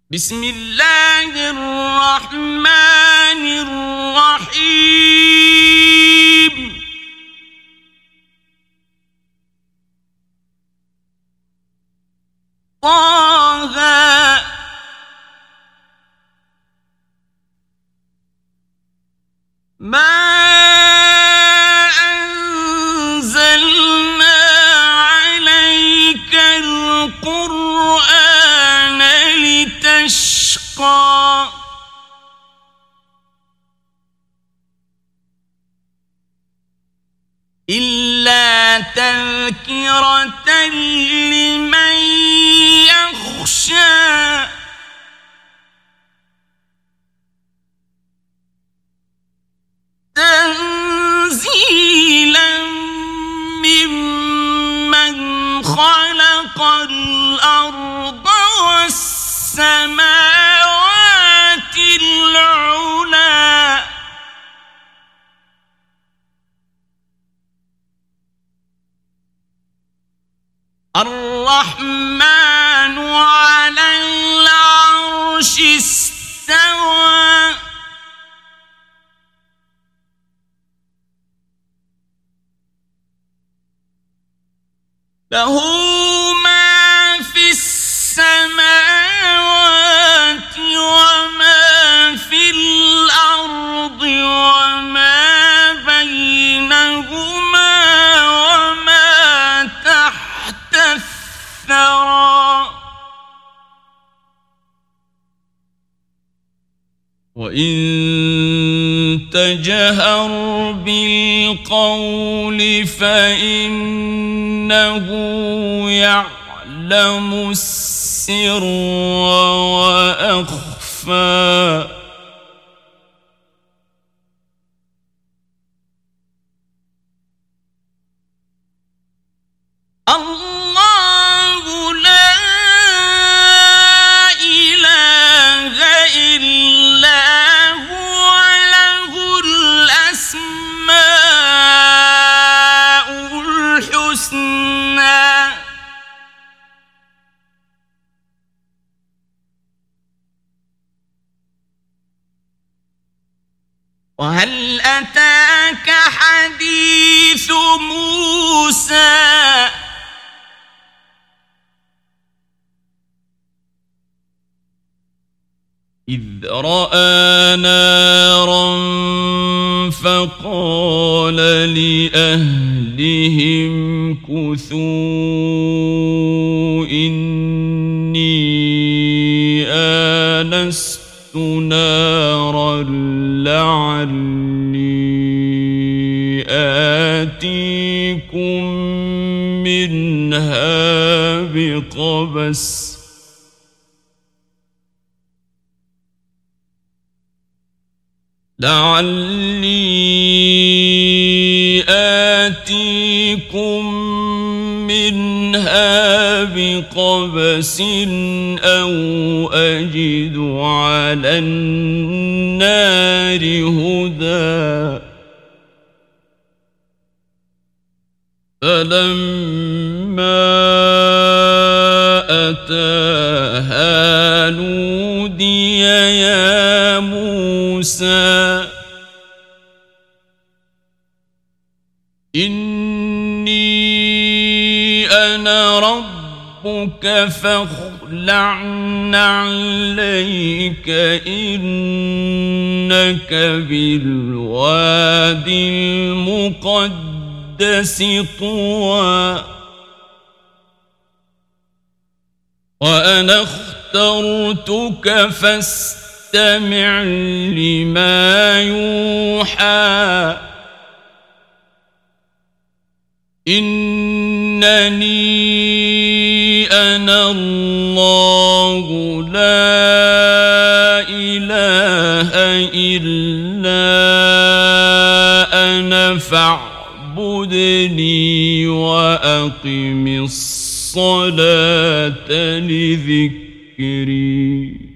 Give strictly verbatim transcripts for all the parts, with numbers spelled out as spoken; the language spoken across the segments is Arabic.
بسم الله الرحمن الرحيم طه ما أنزلنا عليك القرآن لتشقى إلا تذكرة لمن يخشى تنزيلا ممن خلق الأرض والسماوات العلى الرحمن على العرش استوى له ما في السماوات وما في الأرض وما بينهما وما تحت الثرى وإن تجهر بالقول فإنه يعلم السر وأخفى الله لا إله إلا هو له الأسماء الحسنى وهل أتاك حديث موسى إذ رأى نارا فقال لأهلهم كثوا إني آنست نارا لعلي آتيكم منها بقبس لعلي آتيكم منها بقبس أو أجد على النار هدى فلما أتاها نودي يا موسى إني أنا ربك فاخلع نعليك إنك بالوادي المقدس طوى وأنا اخترتك فاستمع لما يوحى إنني أنا الله لا إله إلا أنا فاعبدني وأقم الصلاة لذكري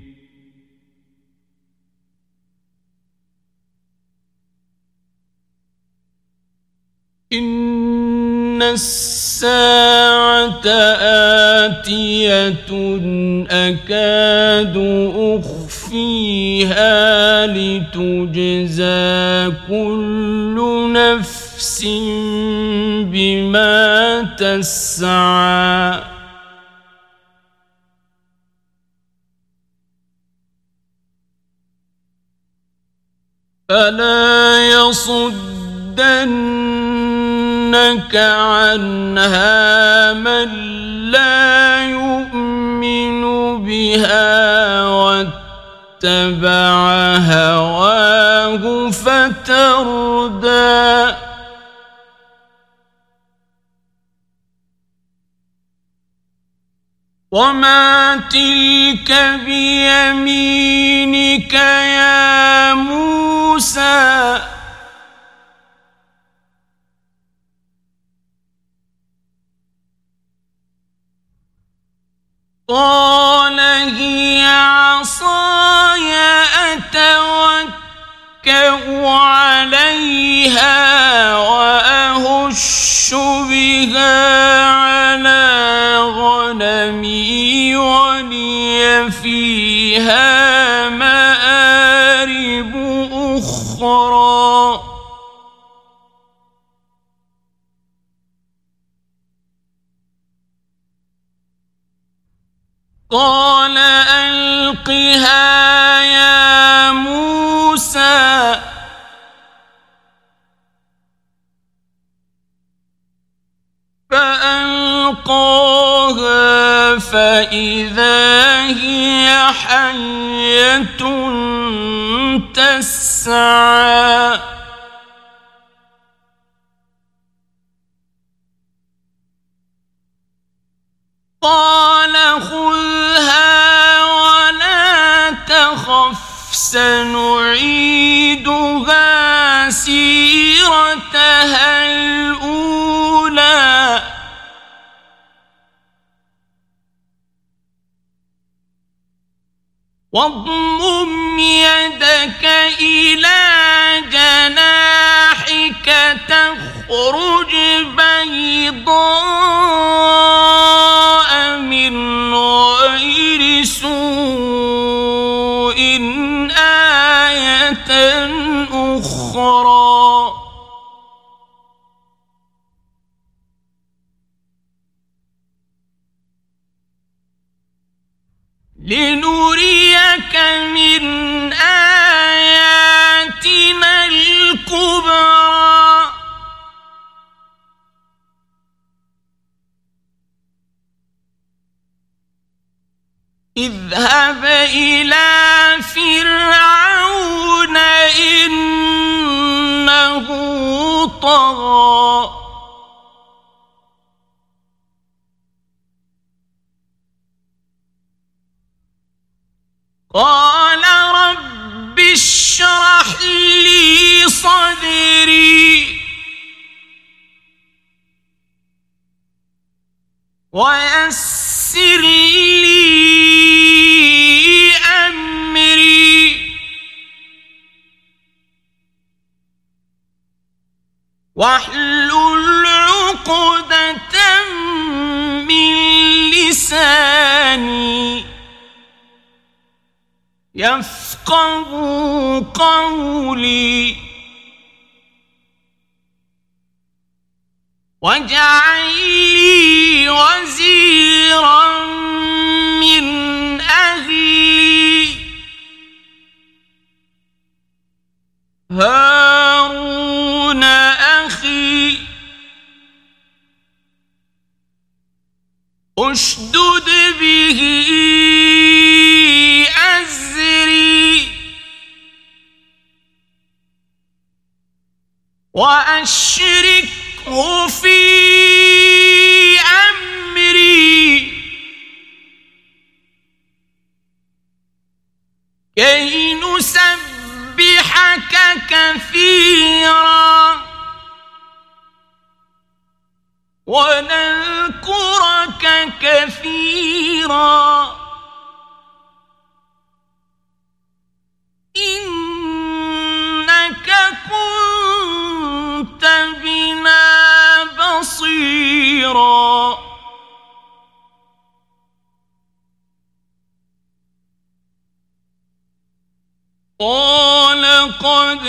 إن الساعة آتية أكاد أخفيها لتجزى كل نفس بما تسعى فلا يصدنك عنها من لا يؤمن بها واتبع هواه فتردى وما تلك بيمينك يا موسى قال هي عصاي أتوكأ عليها وأهش بها على غنمي ولي فيها مآرب أخرى قال ألقها يا موسى فألقاها فإذا هي حية تسعى قال خذها ولا تخف سنعيدها سيرتها الأولى واضمم يدك إلى جناحك تخرج بيضاء من غير سوء آية أخرى لنريك من آياتنا الكبرى اذهب إلى فرعون إنه طغى قال رب اشرح لي صدري ويسر لي أمري واحلل عقدة من لساني يفقهوا قولي واجعل لي وزيرا من أهلي هارون أخي اشدد به أزري وأشركه في أمري كي نسبحك كثيرا ونذكرك كثيرا إنك كنت بنا بصيرا لقد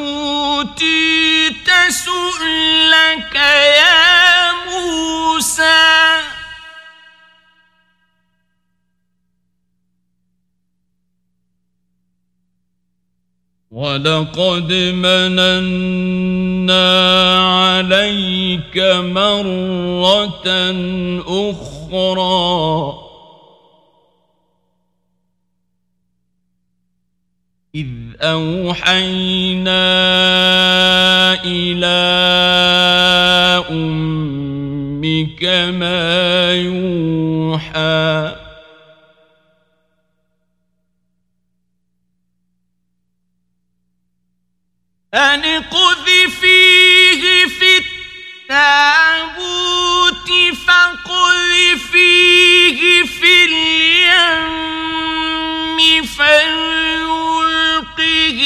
أوتيت سؤلك يا موسى ولقد مننا عليك مرة أخرى إذ أوحينا إلى أمك ما يوحى أن اقذفيه في التابوت فاقذفيه في اليم فليلقه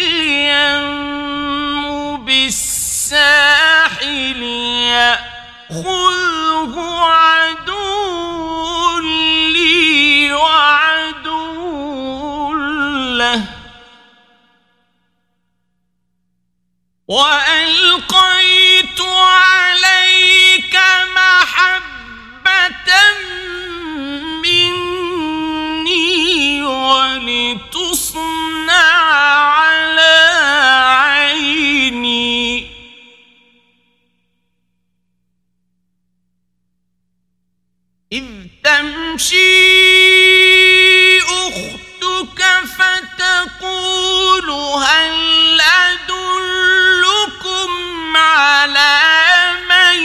اليم بالساحل يأخذه عدو لي وعدو له وألقيت عليك محبة مني ولتصنع على عيني إذ تمشي أختك فتقول هل أدلكم على من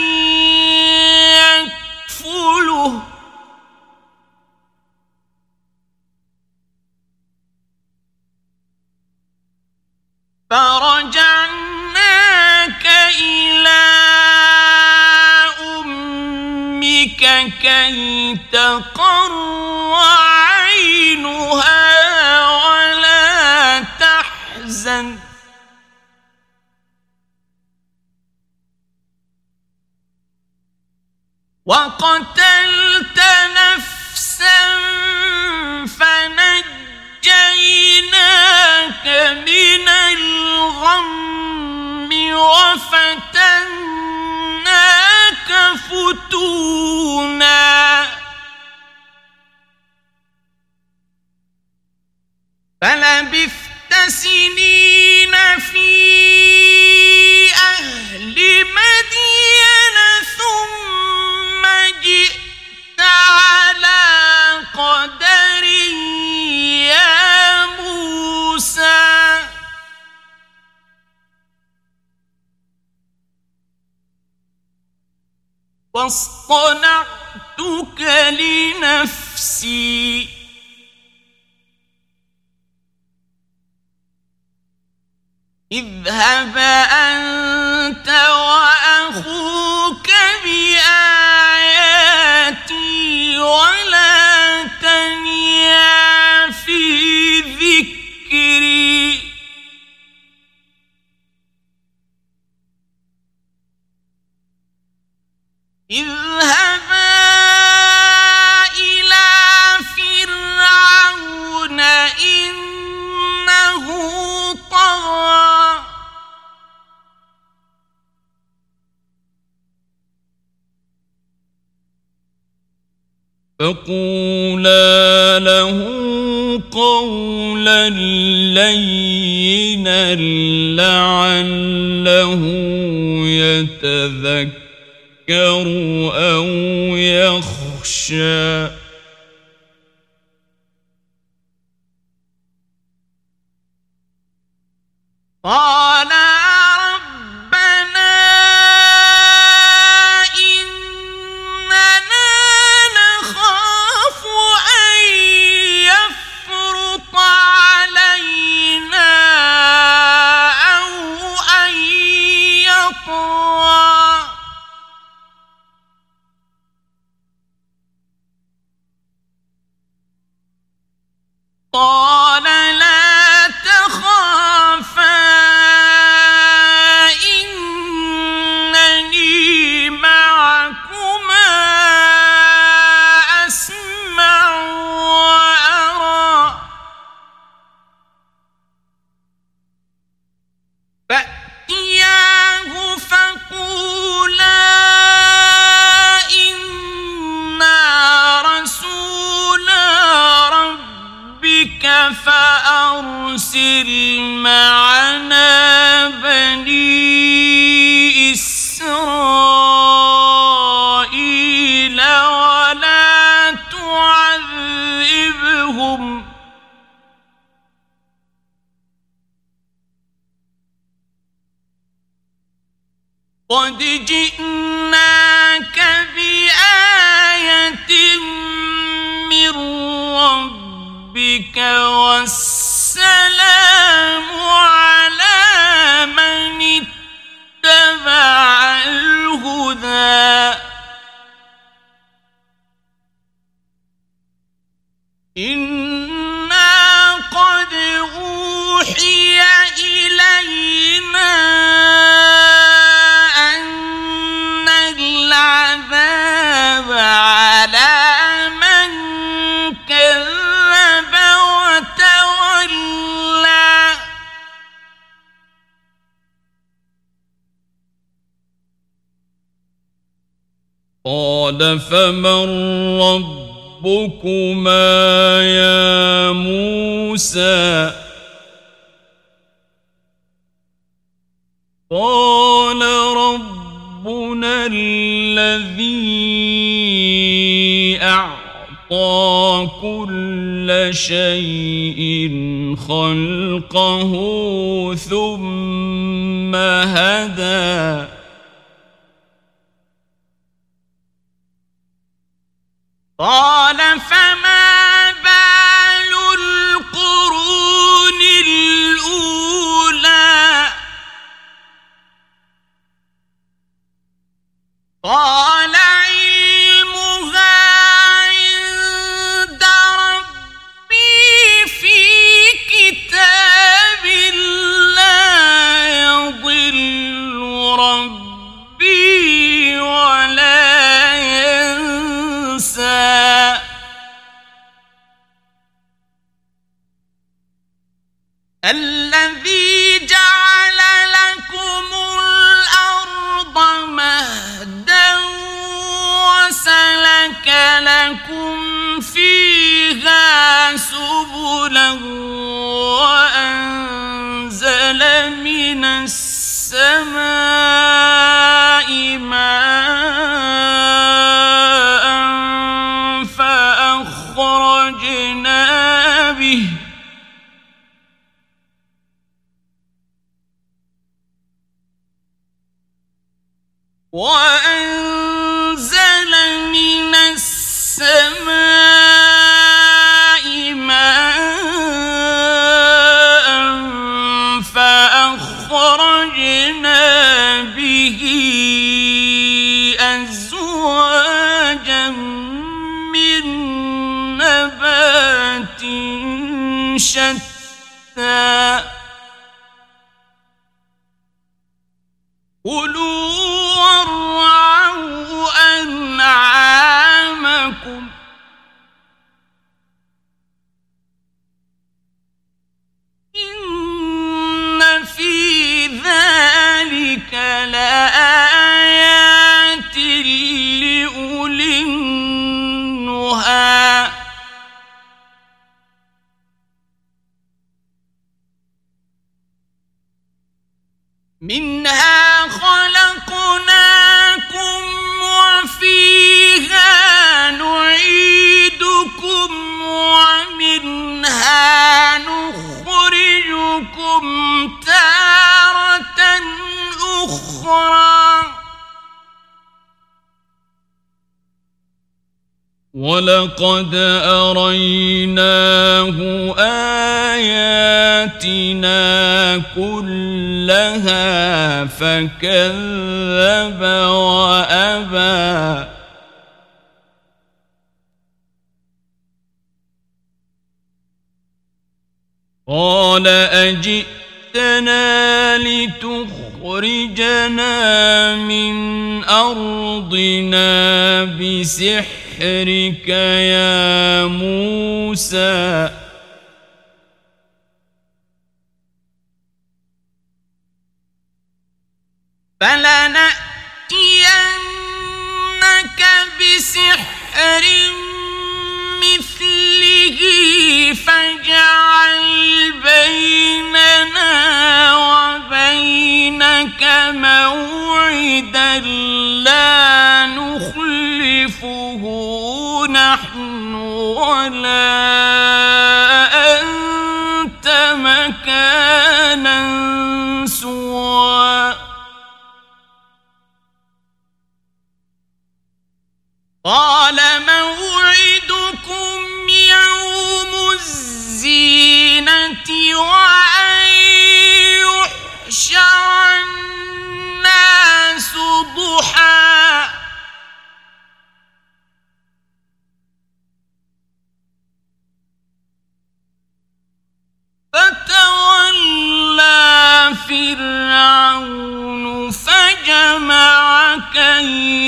يكفله فرجعناك إلى أمك كي تقر عينها ولا تحزن وقتلت نفسا فنجيناك من الغم وفتناك فتونا فلبثت سنين في أهل مدين ثم جئت على قدر يا موسى واصطنعتك لنفسي اذهب أنت وأخوك بآياتي ولا تنيا في ذكري اذهبا إلى فرعون إنه طغى فقولا له قولا لينا لعله يتذكر أو يخشى قال ربنا إننا نخاف أن يفرط علينا أو أن يطغى قال لا تخافا إنني معكما أسمع وأرى فأرسل معنا بني إسرائيل ولا تعذبهم قد جئناك بآية من ربك والسلام على من اتبع الهدى إنا قد أوحي إلينا أن العذاب على من كذب وتولى قال فمن ربكما يا موسى قال ربنا الذي أعطى كل شيء خلقه ثم هدى قال فما بال القرون الأولى قال علمها عند ربي في كتاب لا يضل ربي ولا ينسى الذي جعل لكم الأرض مهدا وسلك لكم فيها سبلا وأنزل من السماء ماء فأخرجنا به وأنزل من السماء ماء فأخرجنا به أزواجا من نبات شتى كلوا وارعوا أنعامكم إن في ذلك لآيات لأولي النهى منها خلقناكم وفيها نعيدكم ومنها نخرجكم تارة أخرى ولقد أريناه آياتنا كلها فكذب وأبى قال أجئتنا لتخرجنا من أرضنا بسحرك يا موسى فلنأتينك بسحر مثله فاجعل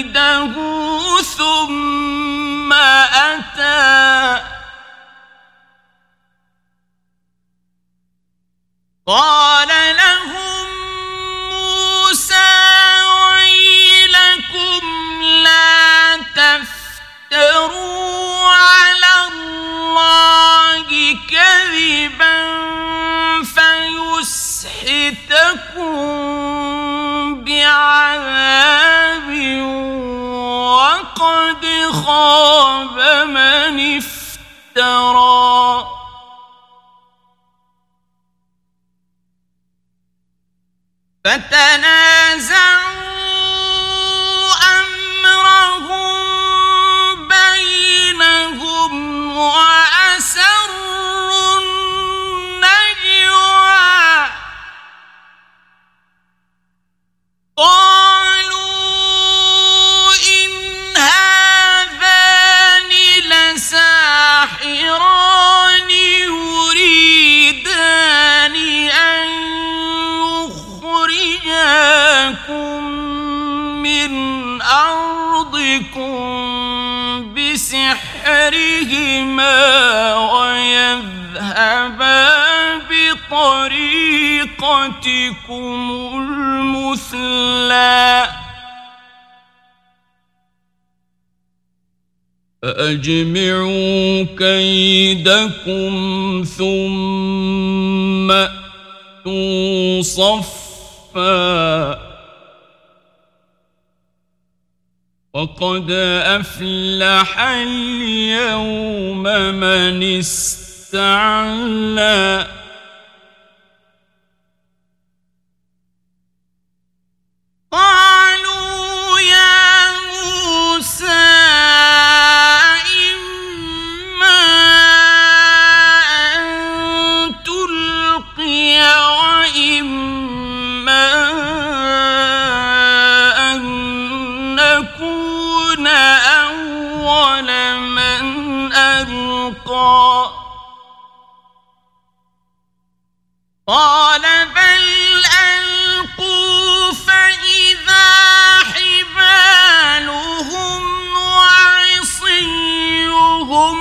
كيده ثم أتى قال لهم موسى ويلكم لا تفتروا على الله كذبا فيسحتكم بعذاب وقد خاب من افترى فتنازعوا أمرهم بينهم وأسروا النجوى قالوا إن هذان لساحران يريدان أن يخرجاكم من أرضكم بسحرهما ويذهبا بطريقتكم المثلى فأجمعوا كيدكم ثم أتوا صفا وقد أفلح اليوم من استعلى قالوا يا موسى إما أن تلقي وإما أن نكون أول من ألقى قال بل ألقوا فإذا حبالهم وعصيهم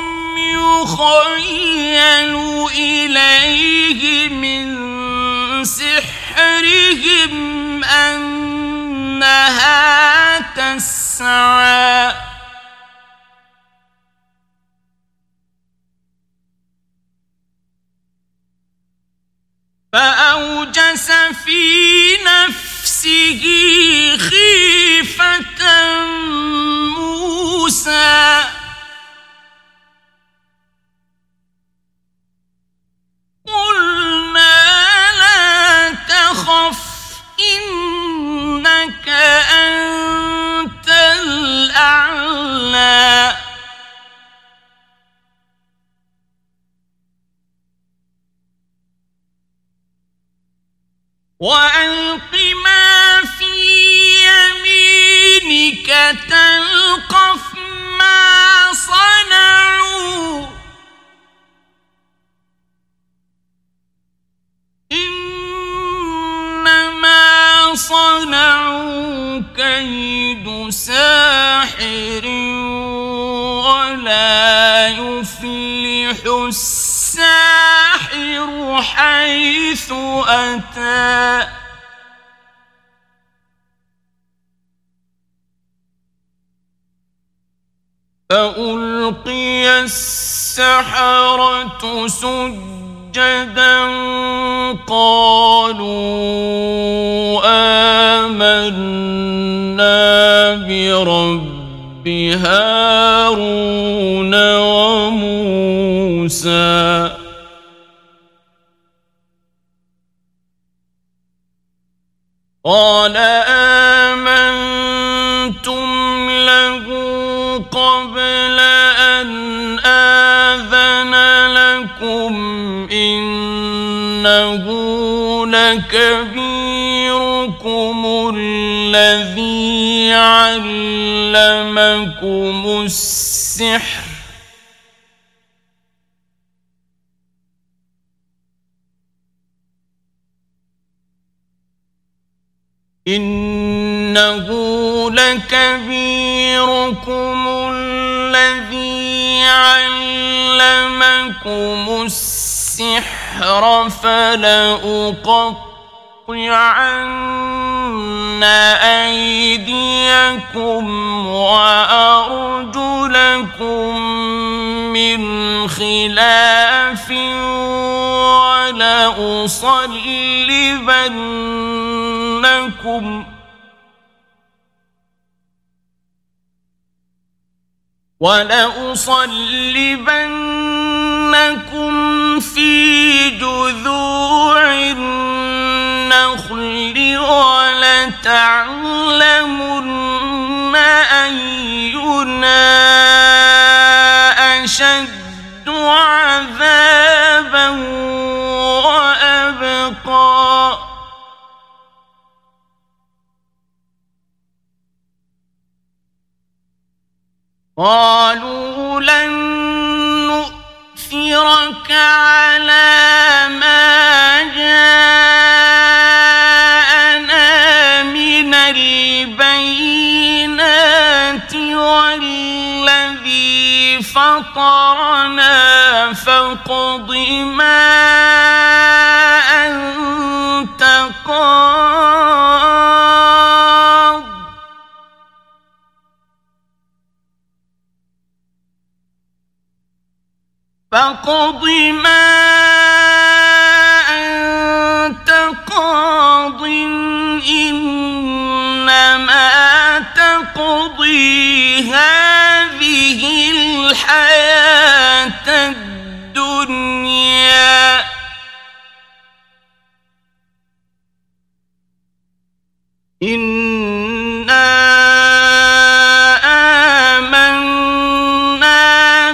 يخيل إليه من سحرهم أنها تسعى فأوجس في نفسه خيفة موسى قلنا لا تخف إنك أنت الأعلى وألق ما في يمينك تلقف ما صنعوا إنما صنعوا كيد ساحر ولا يفلح الساحر حيث أتى فألقي السحرة سجدا قالوا آمنا برب هارون وموسى قال آمنتم له قبل أن آذن لكم إنه لكبيركم الذي علمكم السحر إنه لكبيركم الذي علمكم السحر فلأقطعن أيديكم وأرجلكم من خلاف ولأصلبنكم ولأصلبنكم في جذوع النخل ولتعلمن أينا أشد عذابا وأبقى قالوا لن نؤثرك على ما جاءنا من البينات والذي فطرنا فاقض ما أنت قاض فاقض ما أنت قاض إنما تقضي هذه الحياة الدنيا إنا آمنا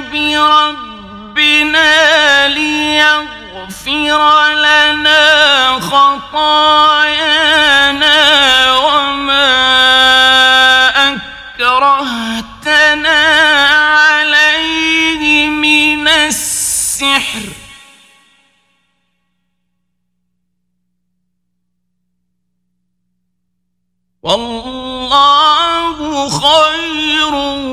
بربنا ليغفر لنا خطايانا وما أكرهتنا عليه من السحر والله خير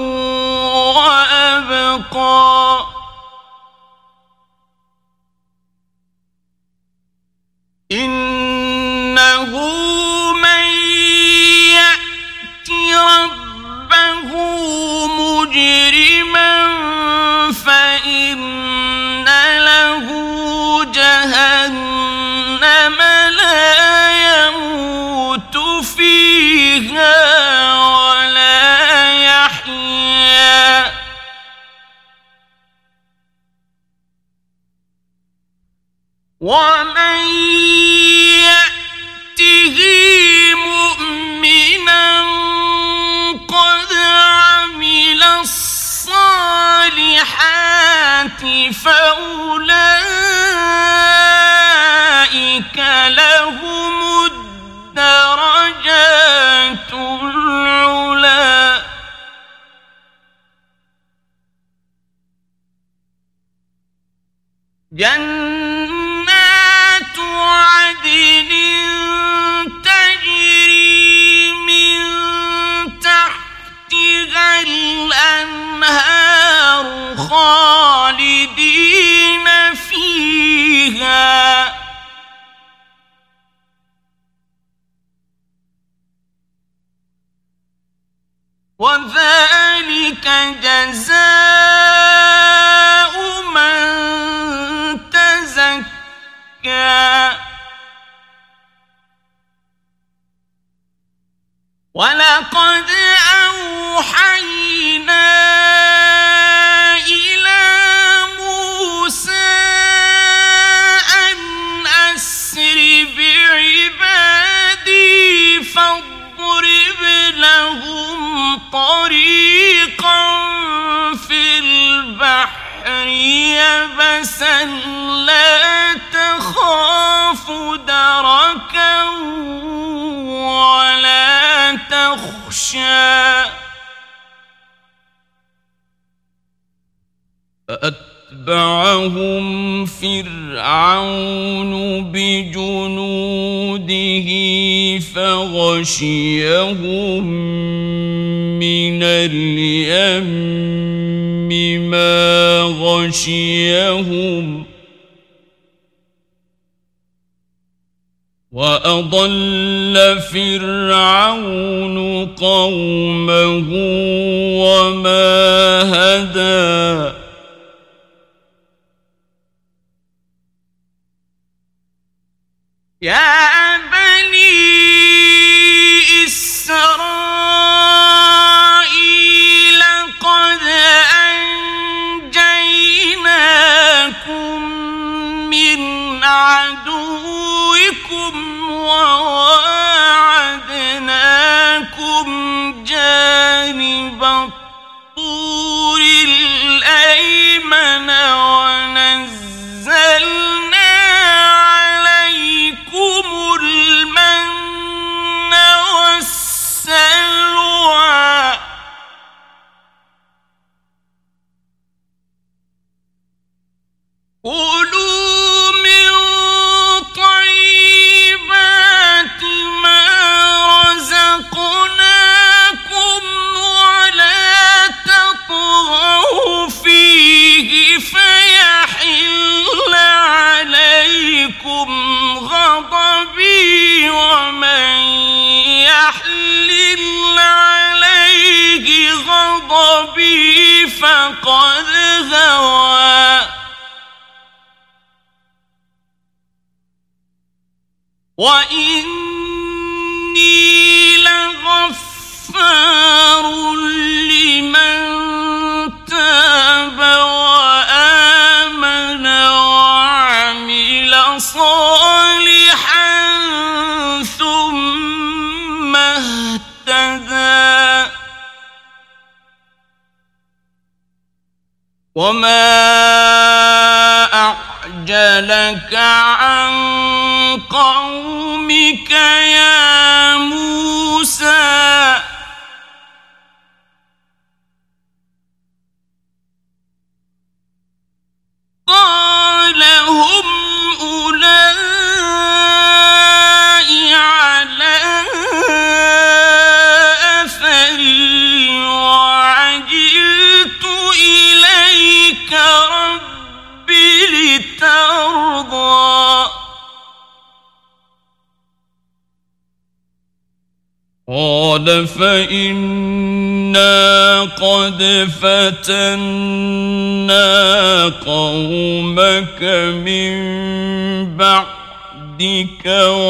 وأبقى إنه من يأت ربه مجرما فإن له جهنم لا يموت فيها ولا يحيا ومن يأته مؤمنا قد عمل الصالحات فأولئك لهم الدرجات العلى جنات عدن تجري من تحتها الأنهار خالدين فيها وذلك جزاء من تزكى ولقد أوحينا إلى موسى أن أسر بعبادي فاضرب لهم طريقا في البحر يبسا لا تخاف دركا ولا تخشى فأتبعهم فأتبعهم فرعون بجنوده فغشيهم من اليم ما غشيهم وأضل فرعون قومه وما هدى يا بني إسرائيل قد أنجيناكم من عدوكم وواعدناكم جانب الطور الأيمن ونزلنا عليكم المن والسلوى كلوا من طيبات ما رزقناكم ولا تطغوا فيه فيحل عليكم غضبي ومن يحلل عليه غضبي فقد هوى وإني لغفار لمن تاب وآمن وعمل صالحا ثم اهتدى وما أعجلك عن قومك يا موسى قال هم أولئك على أثري وعجلت إليك رب لترضى قال فإنا قد فتنا قومك من بعدك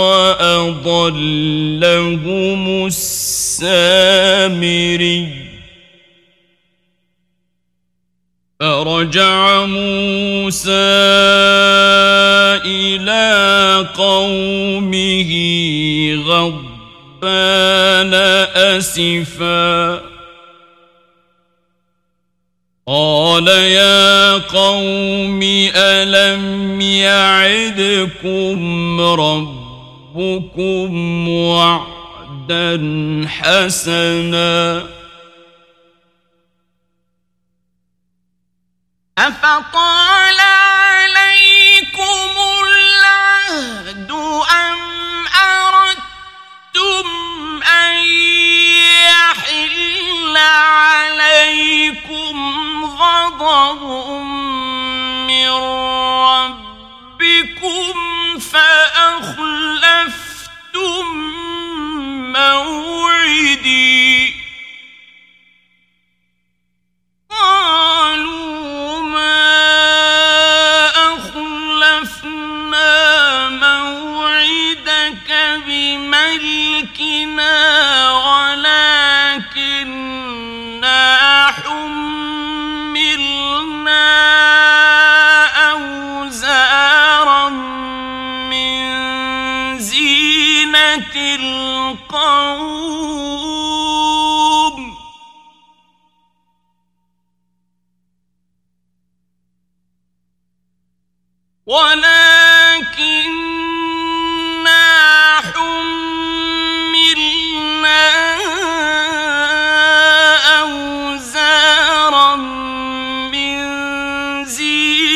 وأضلهم السامري فرجع موسى إلى قومه غضبان أسفا قال يا قوم ألم يعدكم ربكم وعدا حسنا أفطال عليكم العهد أم أردتم أن يحل عليكم غضب من ربكم فأخلفتم موعدي قالوا ما أخلفنا موعدك بملكنا ولكننا حملنا أوزارا من زينة القوم ولكننا حملنا أوزارا من زينة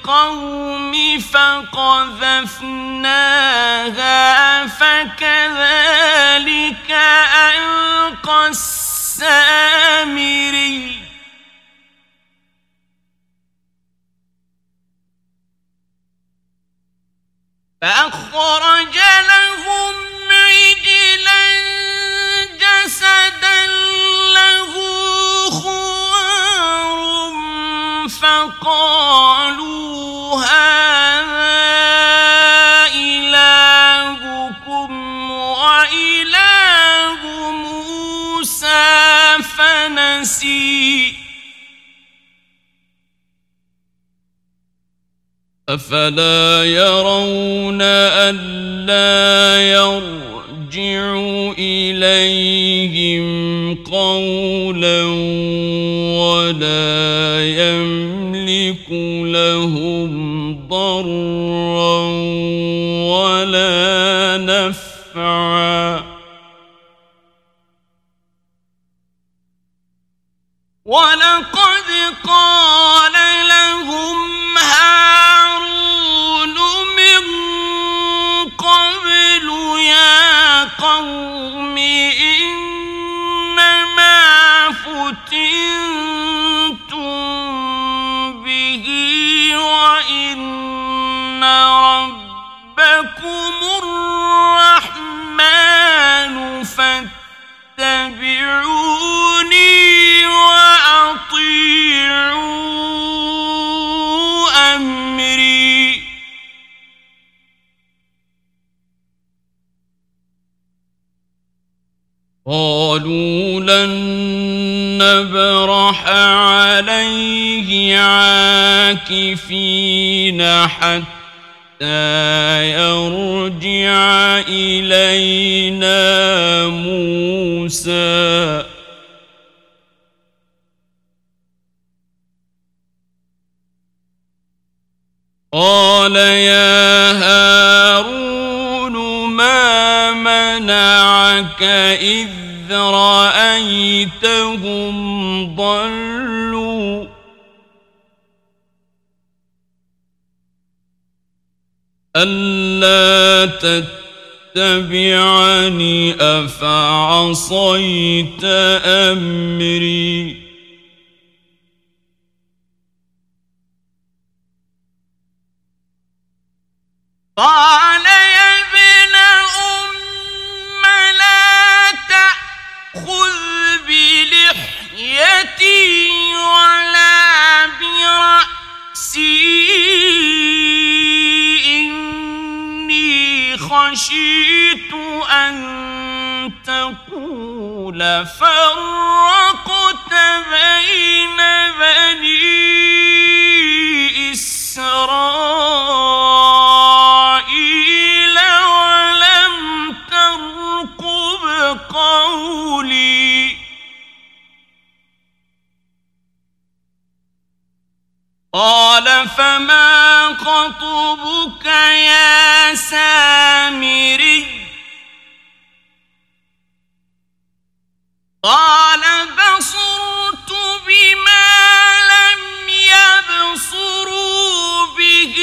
القوم فقذفناها فكذلك ألقى السامري فأخرج لهم عجلا جسدا له خوار فقالوا هذا إلهكم وإله موسى فنسي أفلا يرون ألا يرجع إليهم قولا ولا يملك لهم ضرا ولا نفعا ولقد قال لهم هارون من قبل يا قوم إنما فتنتم به وإن ربكم الرحمن فاتبعوني وأطيعوا أمري قالوا لن نبرح عليه عاكفين حتى يرجع إلينا موسى قال يا هارون ما منعك إذ رأيتهم ضلوا ألا تتبعني أفعصيت أمري قال يا ابن أم لا تأخذ بلحيتي ولا برأسي إني خشيت أن تقول فرقت بين بني إسرائيل ولم ترقب قولي قال فما خطبك يا سامري قال بصرت بما لم يبصروا به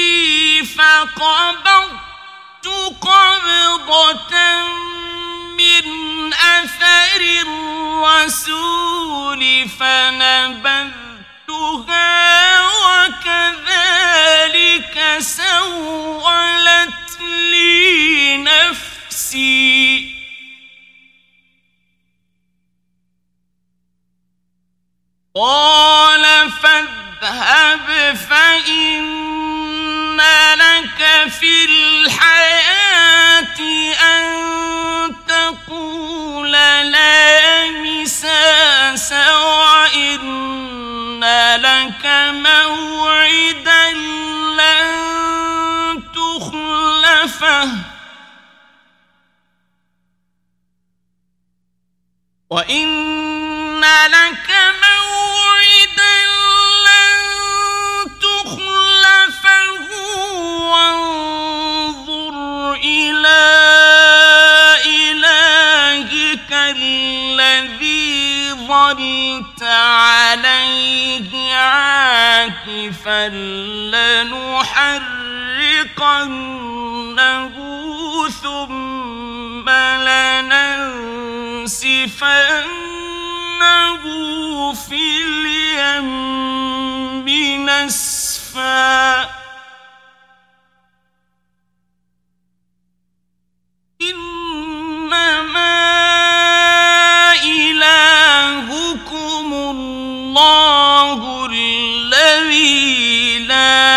فقبضت قبضة من أثر الرسول فنبذتها وكذلك سولت لي نفسي قال فاذهب فإن لك في الحياة أن تقول لا مساس وإن لك موعدا لن تخلفه وإن لك موعدا لن تخلفه وانظر إلى إلهك الذي ظلت عليه عاكفا فلنحرقنه ثم لننسفنه في اليم نسفا إنما إلهكم الله الذي لا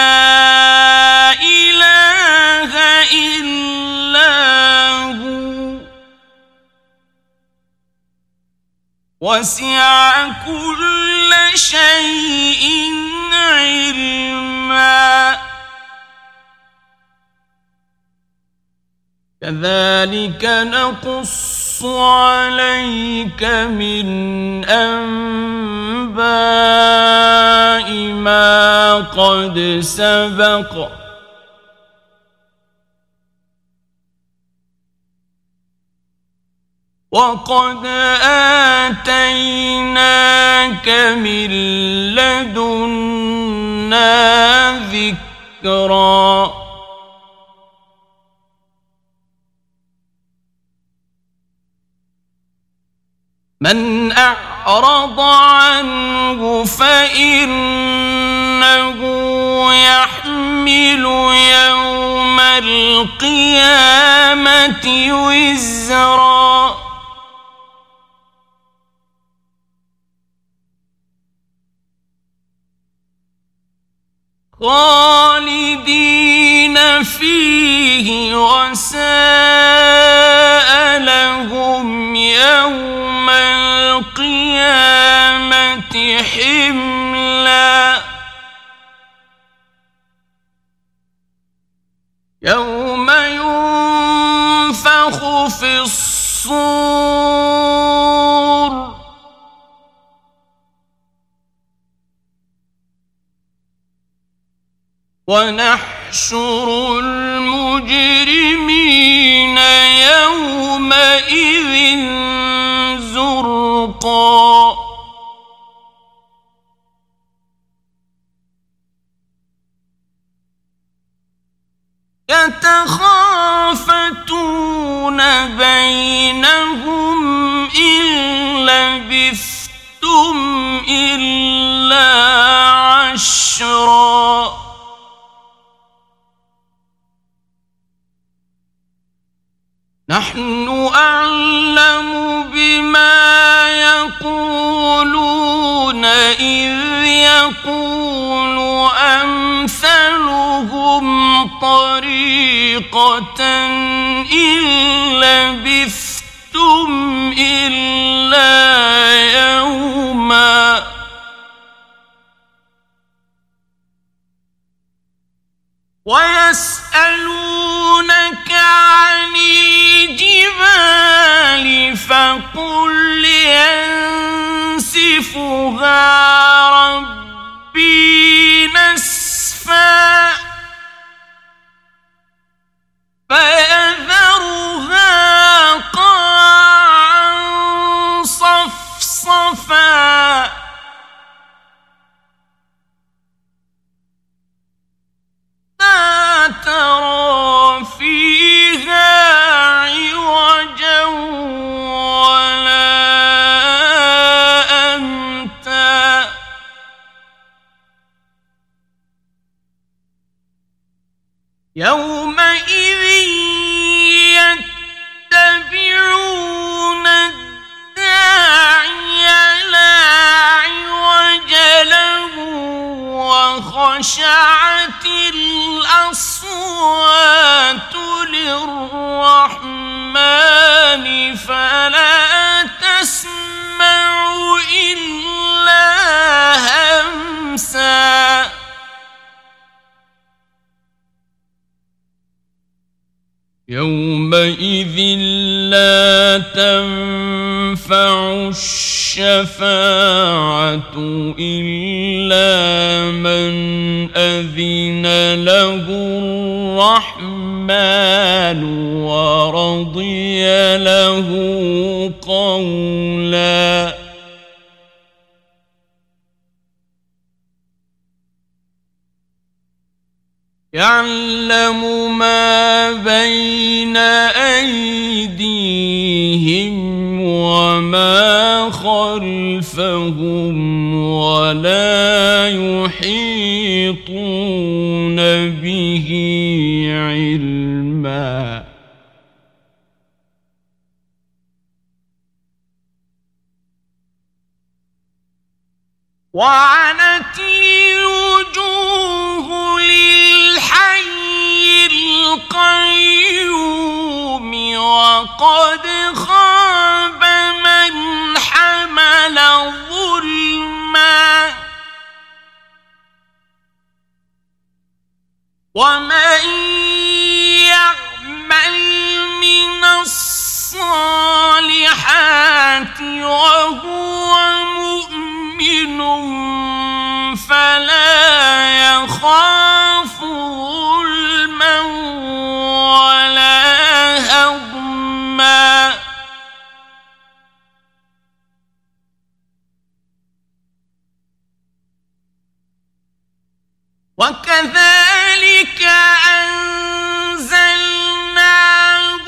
إله إلا هو وسع كل شيء علما كذلك نقص عليك من أنباء ما قد سبق وقد آتيناك من لدنا ذكرا من أعرض عنه فإنه يحمل يوم القيامة وزرا خالدين فيه وساء لهم يوم القيامة حملا يوم ينفخ في الصور ونحشر المجرمين يومئذ زرقا يتخافتون بينهم إن لبثتم إلا عشرا نحن أعلم بما يقولون إذ يقول أمثلهم طريقة إن لبثتم إلا يوما ويسألونك عن الجبال فقل ينسفها ربي نسفا فيذرها قاعا صفصفا لا ترى فيها عوجا ولا أمتا يومئذ يتبعون الداعي لا عوج له وخشعت الأصوات للرحمن فلا تسمع إلا همسا يومئذ لا تنفع الشفاعة إلا من أذن له الرحمن ورضي له قولا يعلم ما بين أيديهم وما خلفهم ولا يحيطون به علما وعنت الوجوه للحي القيوم وقد خاب من حمل ظلما ومن يعمل من الصالحات وهو مؤمن فلا يخاف ظلما ولا هضما وكذلك أنزلناه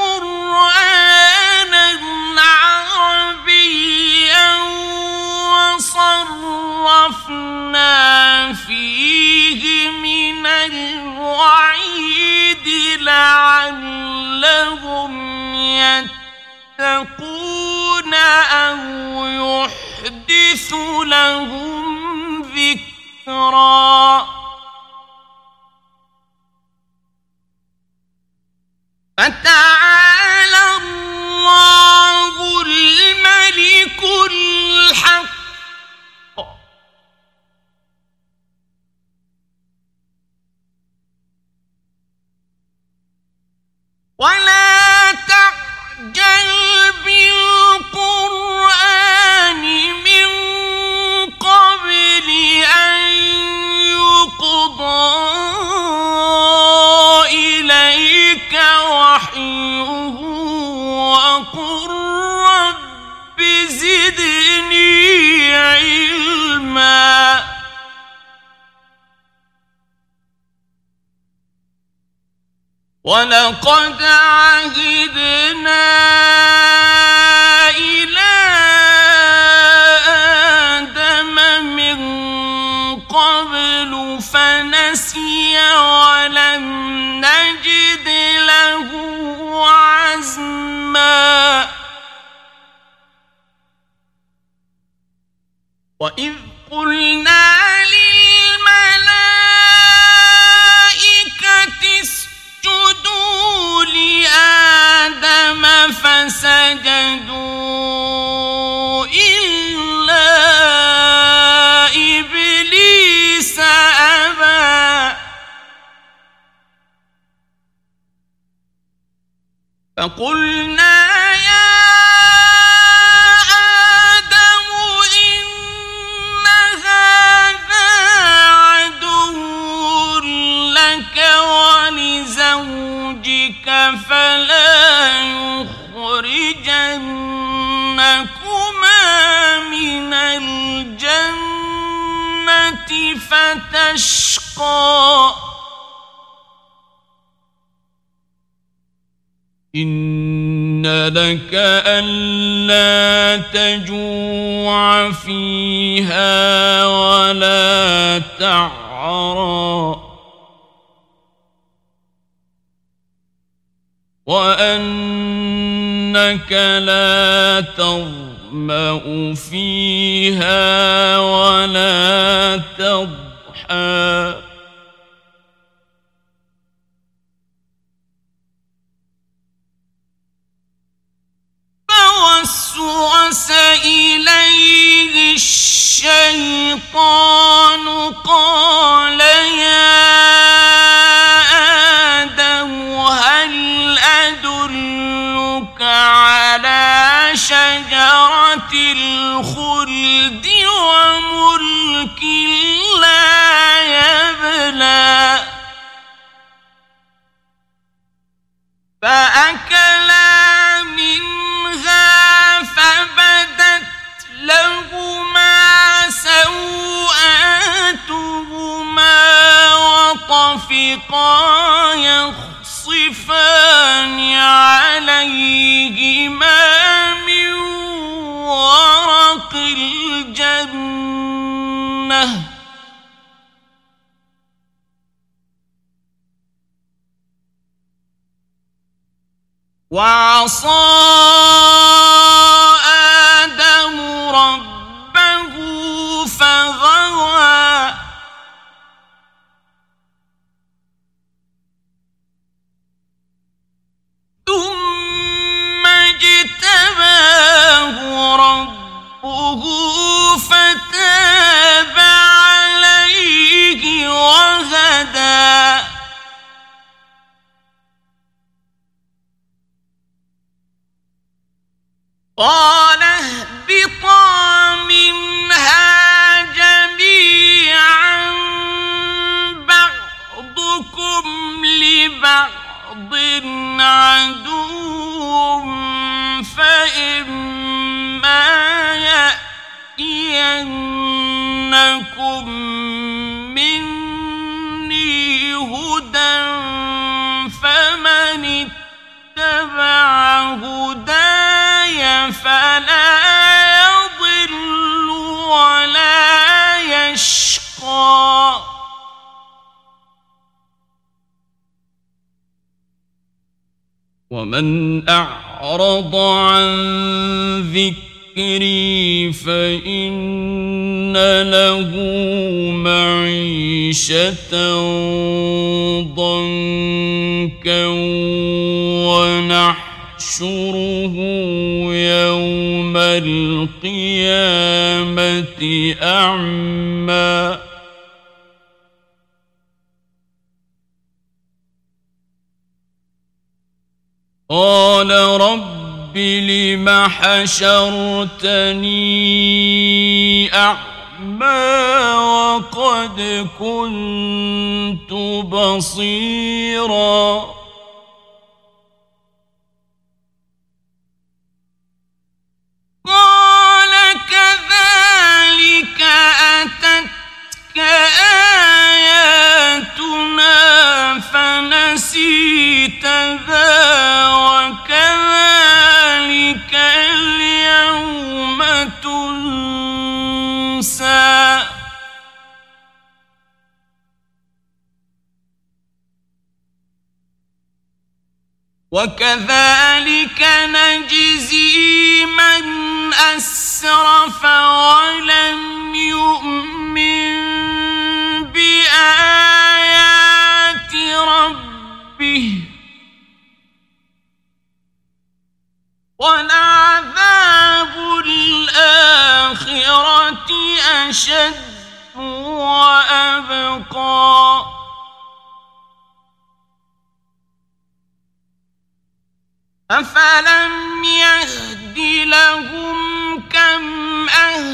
قرآنا عربيا وصرفنا فيه من الوعيد لعلهم يتقون أو يحدث لهم ذكرا فتعالى الله الملك الحق ولا تعجل بالقرآن من قبل أن يقضى إليك وحيه وقل رب زدني علما ولقد عهدنا إلى آدم من قبل فنسي ولم نجد له عزما وإذ قلنا للملائكة اسجدوا لآدم فسجدوا إلا إبليس أبى فقلنا يا آدم إن هذا عدو لك ولزوجك فلا يخرجنكما من الجنة فتشقى إن لك ألا تجوع فيها ولا تعرى وأنك لا تظمأ فيها ولا تضحى فوسوس إليه الشيطان قال يا آدم هل أدلك على شجرة الخلد وملك لا يبلى فأكلا منها فبدت لهما سوآتهما خافقا يخصفان عليهما من ورق الجنة وعصى آدم ربه فغوى ثم اجتباه ربه فتاب عليه وهدى قال اهبطا منها جميعا بعضكم لبعض عدو فإما يأتينكم مني هدى فمن اتبع هداي فلا يضل ولا يشقى ومن أعرض عن ذكري فإن له معيشة ضنكا ونحشره يوم القيامة أعمى قال رب لم حشرتني أعمى وقد كنت بصيرا قال كذلك أتتك آياتنا فنسيتها وكذلك اليوم تنسى وكذلك نجزي من أسرف ولم يؤمن بآيات ربه ولعذاب الآخرة أشد وأبقى أفلم يهد لهم كم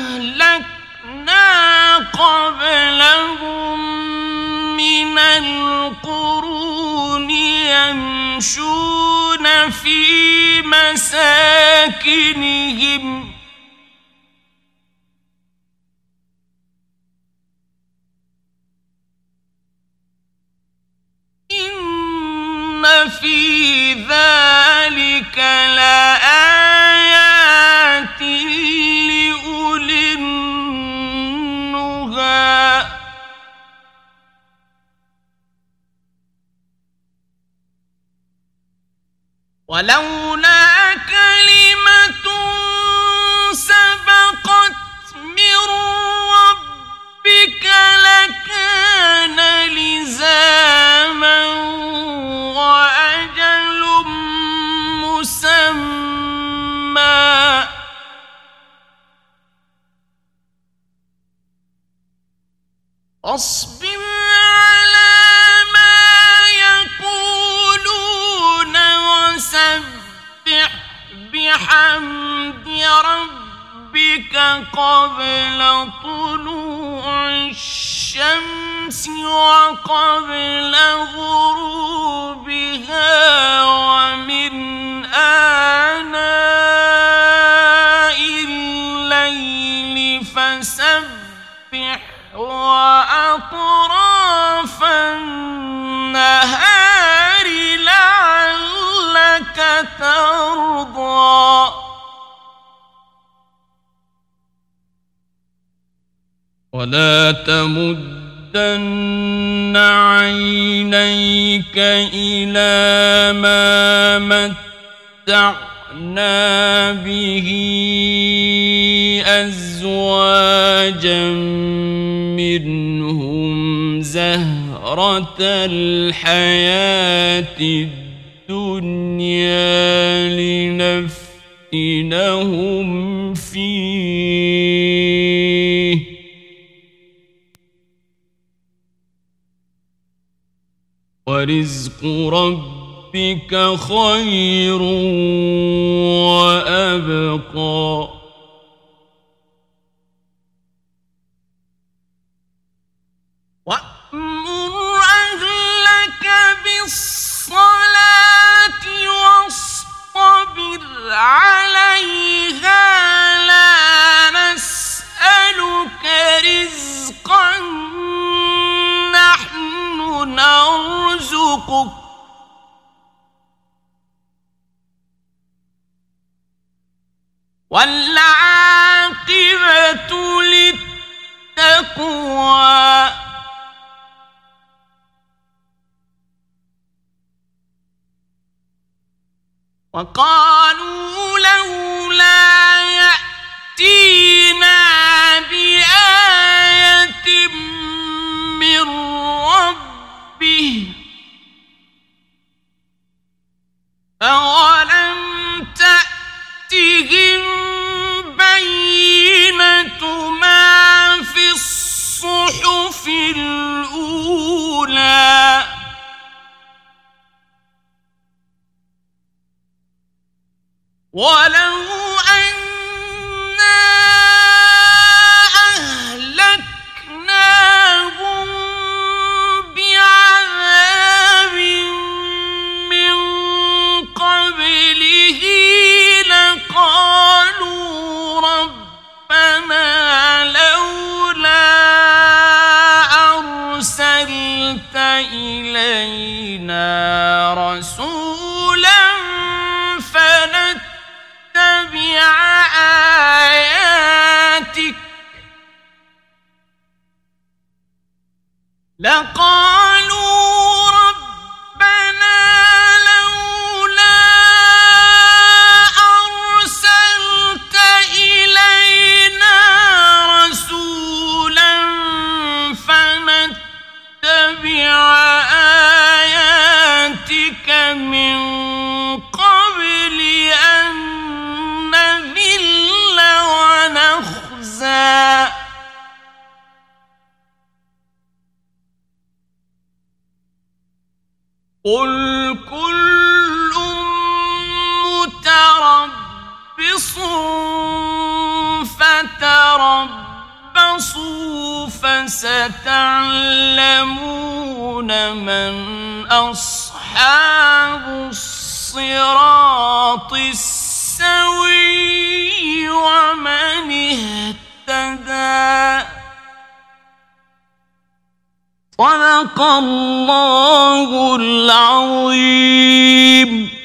أهلكنا قبلهم من القرون يمشون في مساكنهم إن في ذلك لآيات لأولي النهى ولولا كلمة سبقت من ربك لكان لزاما وأجل مسمى اصبر على ما يقولون وسبح بحمد ربك قبل طلوع الشمس وقبل غروبها ومن آناء الليل فسبح وأطراف النهار ولا تمدن عينيك إلى ما متعنا به أزواجا منهم زهرة الحياة الدنيا لنفتنهم فيه ورزق ربك خير وأبقى وأمر أهلك بالصلاة واصطبر عليها لا نسألك رزقا نحن نرزقك والعاقبة للتقوى وقالوا لولا يأتينا بآية من ربه أولم تأتهم بينة ما في الصحف الأولى ولو أنا أهلكناهم بعذاب من قبله لقالوا ربنا لولا أرسلت إلينا رسولا فنتبع آياتك لقالوا ربنا لولا أرسلت إلينا رسولا فنتبع آياتك من قبل أن نذل ونخزى قل كل متربص فتربصوا فستعلمون من أصحاب الصراط السوي ومن اهتدى صدق الله العظيم.